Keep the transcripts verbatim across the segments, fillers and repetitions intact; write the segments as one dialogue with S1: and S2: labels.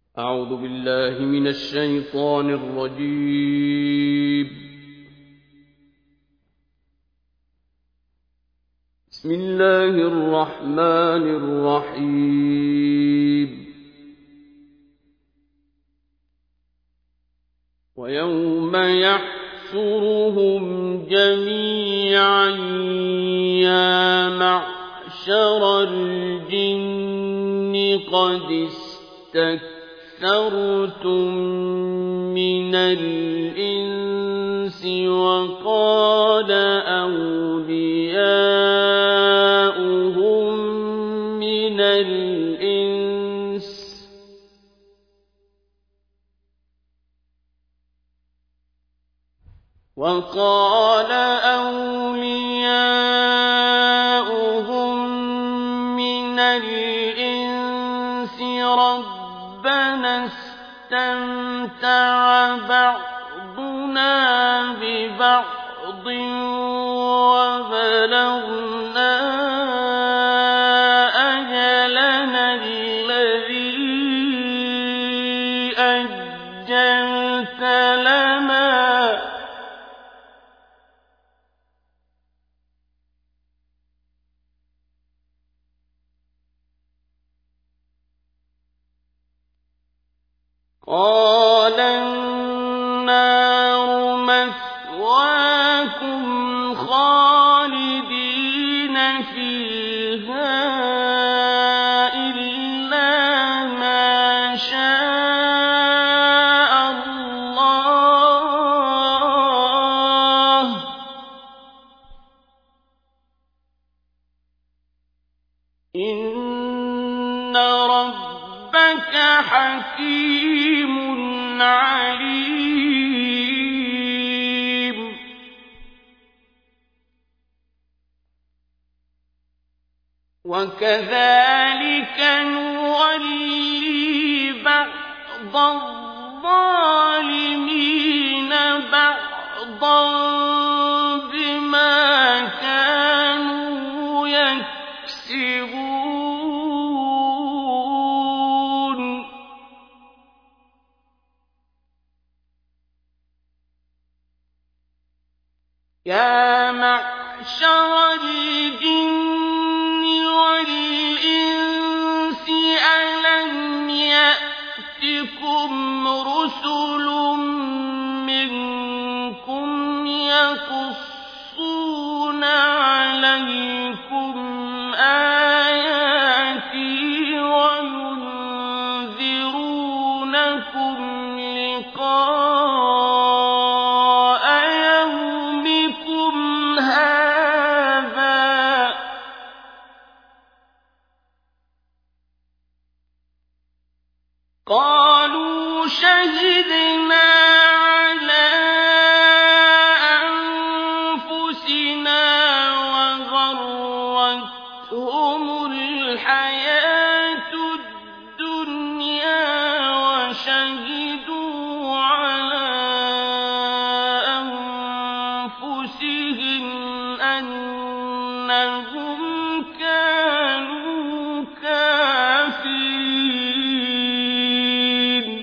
S1: أعوذ بالله من الشيطان الرجيم. بسم الله الرحمن الرحيم. ويوم يحشرهم جميعا يا معشر الجن قد استكثرتم من الإنس وقال أولياؤهم من الإنس وقال أولياؤهم من الإنس ربنا استمتع بعضنا ببعض وبلغنا أجلنا الذي أجلت لنا قال النار مثواكم خالدين فيها إلا ما شاء الله إن ربك حكيم عليم. وكذلك نولي بعض الظالمين بعضا بما كانوا يكسبون. يا معشر الجن والإنس ألم يأتكم رسل منكم يقصون عليكم آياتي وينذرونكم لقاء يومكم هذا قالوا شهدنا على أنفسنا وغرتهم الحياة الدنيا وشهدوا على أنفسهم أنهم كانوا كافرين.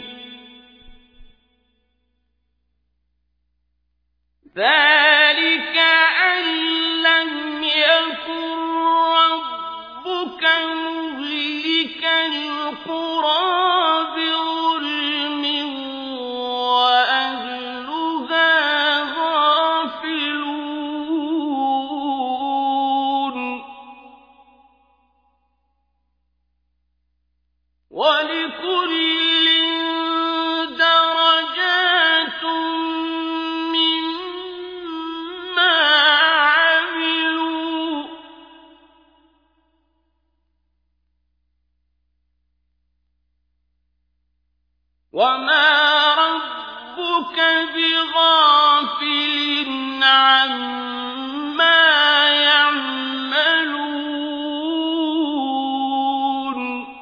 S1: ذلك أن لم يكن ربك مهلك القرى بظلم وأهلها غافلون. ولكل درجات مما عملوا وما ربك بغافل عما يعملون.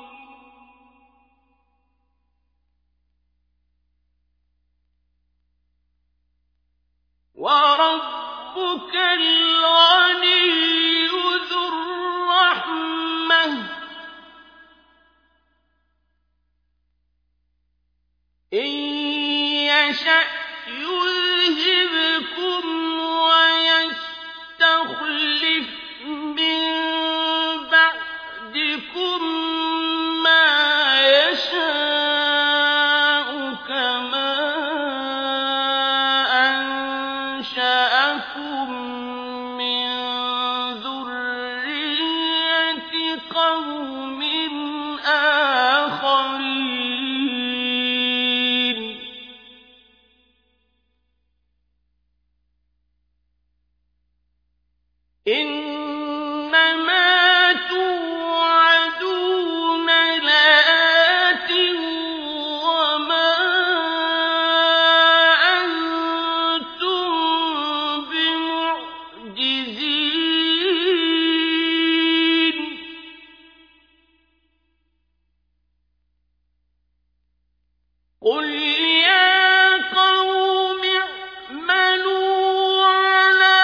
S1: وربك الغني ذو الرحمة إن يشأ يذهبكم ويستخلف من بعدكم ما يشاء كما أنشأكم من ذرية قوم آخرين إنما توعدون لآت وما أنتم بمعجزين قل يا قوم اعملوا على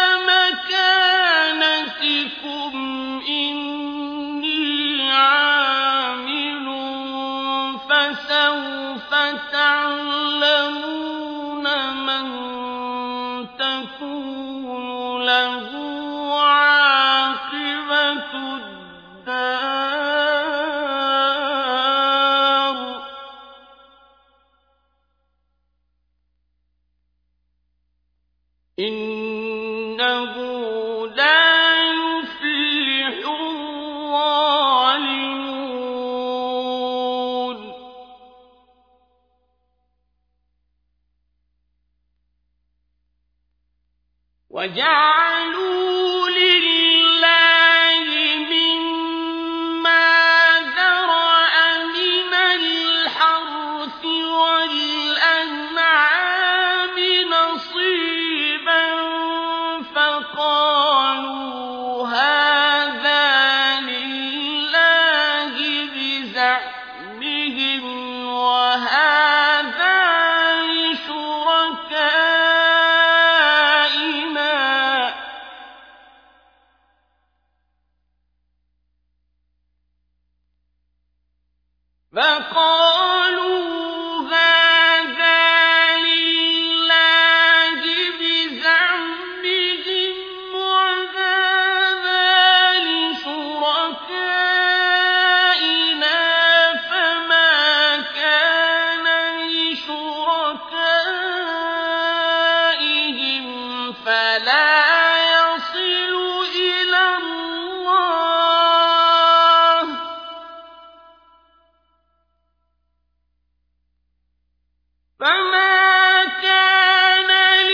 S1: مكانتكم إني عامل فسوف تعلمون من تكون له عاقبة الدار إنه لا يفلح الظالمون وجعلوا لله مما ذرأ من الحرث والأنعام نصيبا فقالوا هذا لله بزعمهم وهذا لشركائنا فقالوا هذا لله بزعمهم وهذا لشركائنا فما كان لشركائهم فلا يصل إلى الله فما كان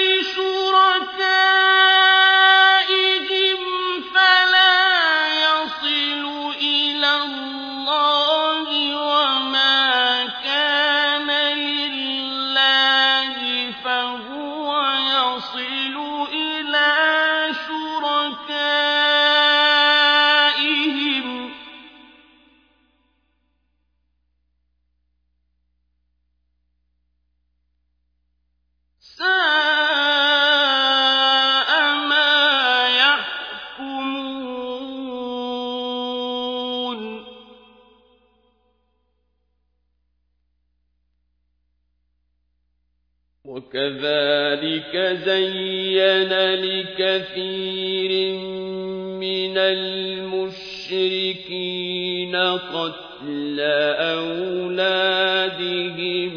S1: لشركائهم فلا يصل إلى الله وما كان لله فهو يصل إلى شركائهم ساء ما يحكمون وكذلك زين لكثير من المشركين قتل أولادهم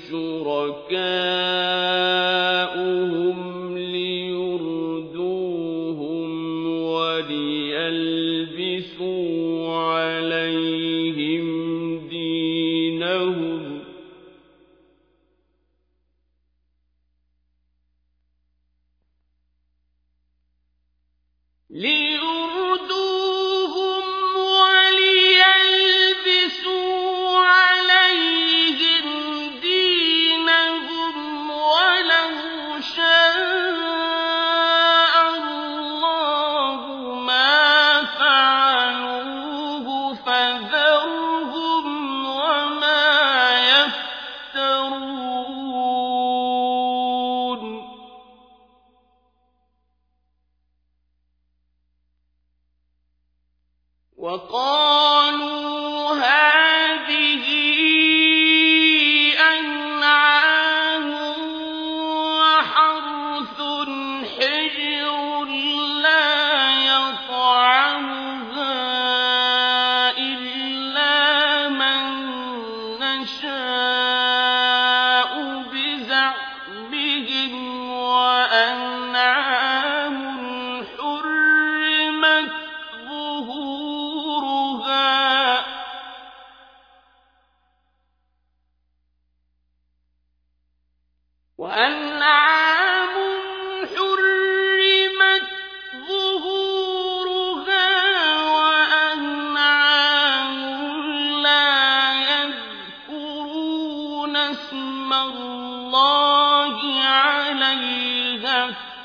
S1: شركاؤهم ليردوهم وليلبسوا عليهم دينهم ليردوهم وليلبسوا عليهم دينهم وأنعام حرمت ظهورها وأنعام لا يذكرون اسم الله عليها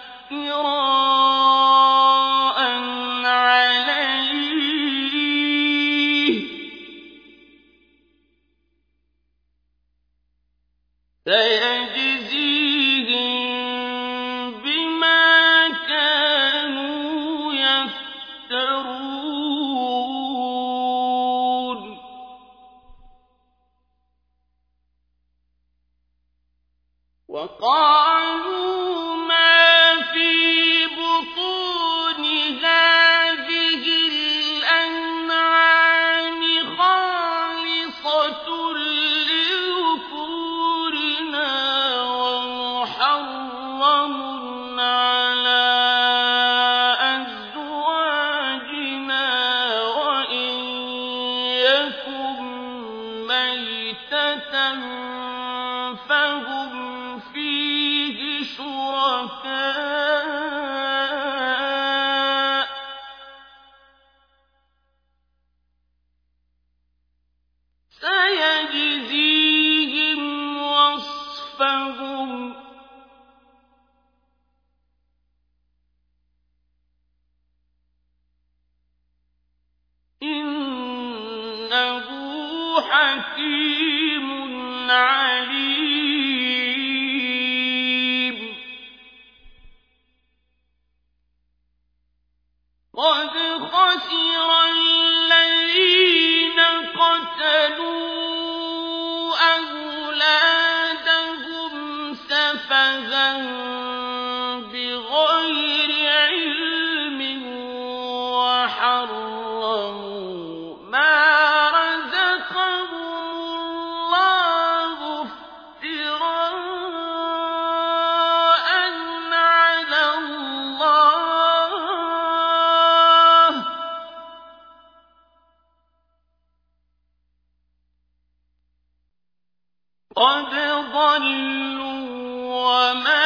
S1: افتراء عليه سيجزيهم بما كانوا يفترون وقالوا ما في بطون هذه الأنعام خالصة لذكورنا ومحرم على أزواجنا وإن يكن ميتة فهم فيه شركاء سيجزيهم وصفهم إنه حكيم عليم قد خسر الذين قتلوا أولادهم سفها بغير علم وحرموا ما رزقهم الله افتراء على الله قد ضلوا وما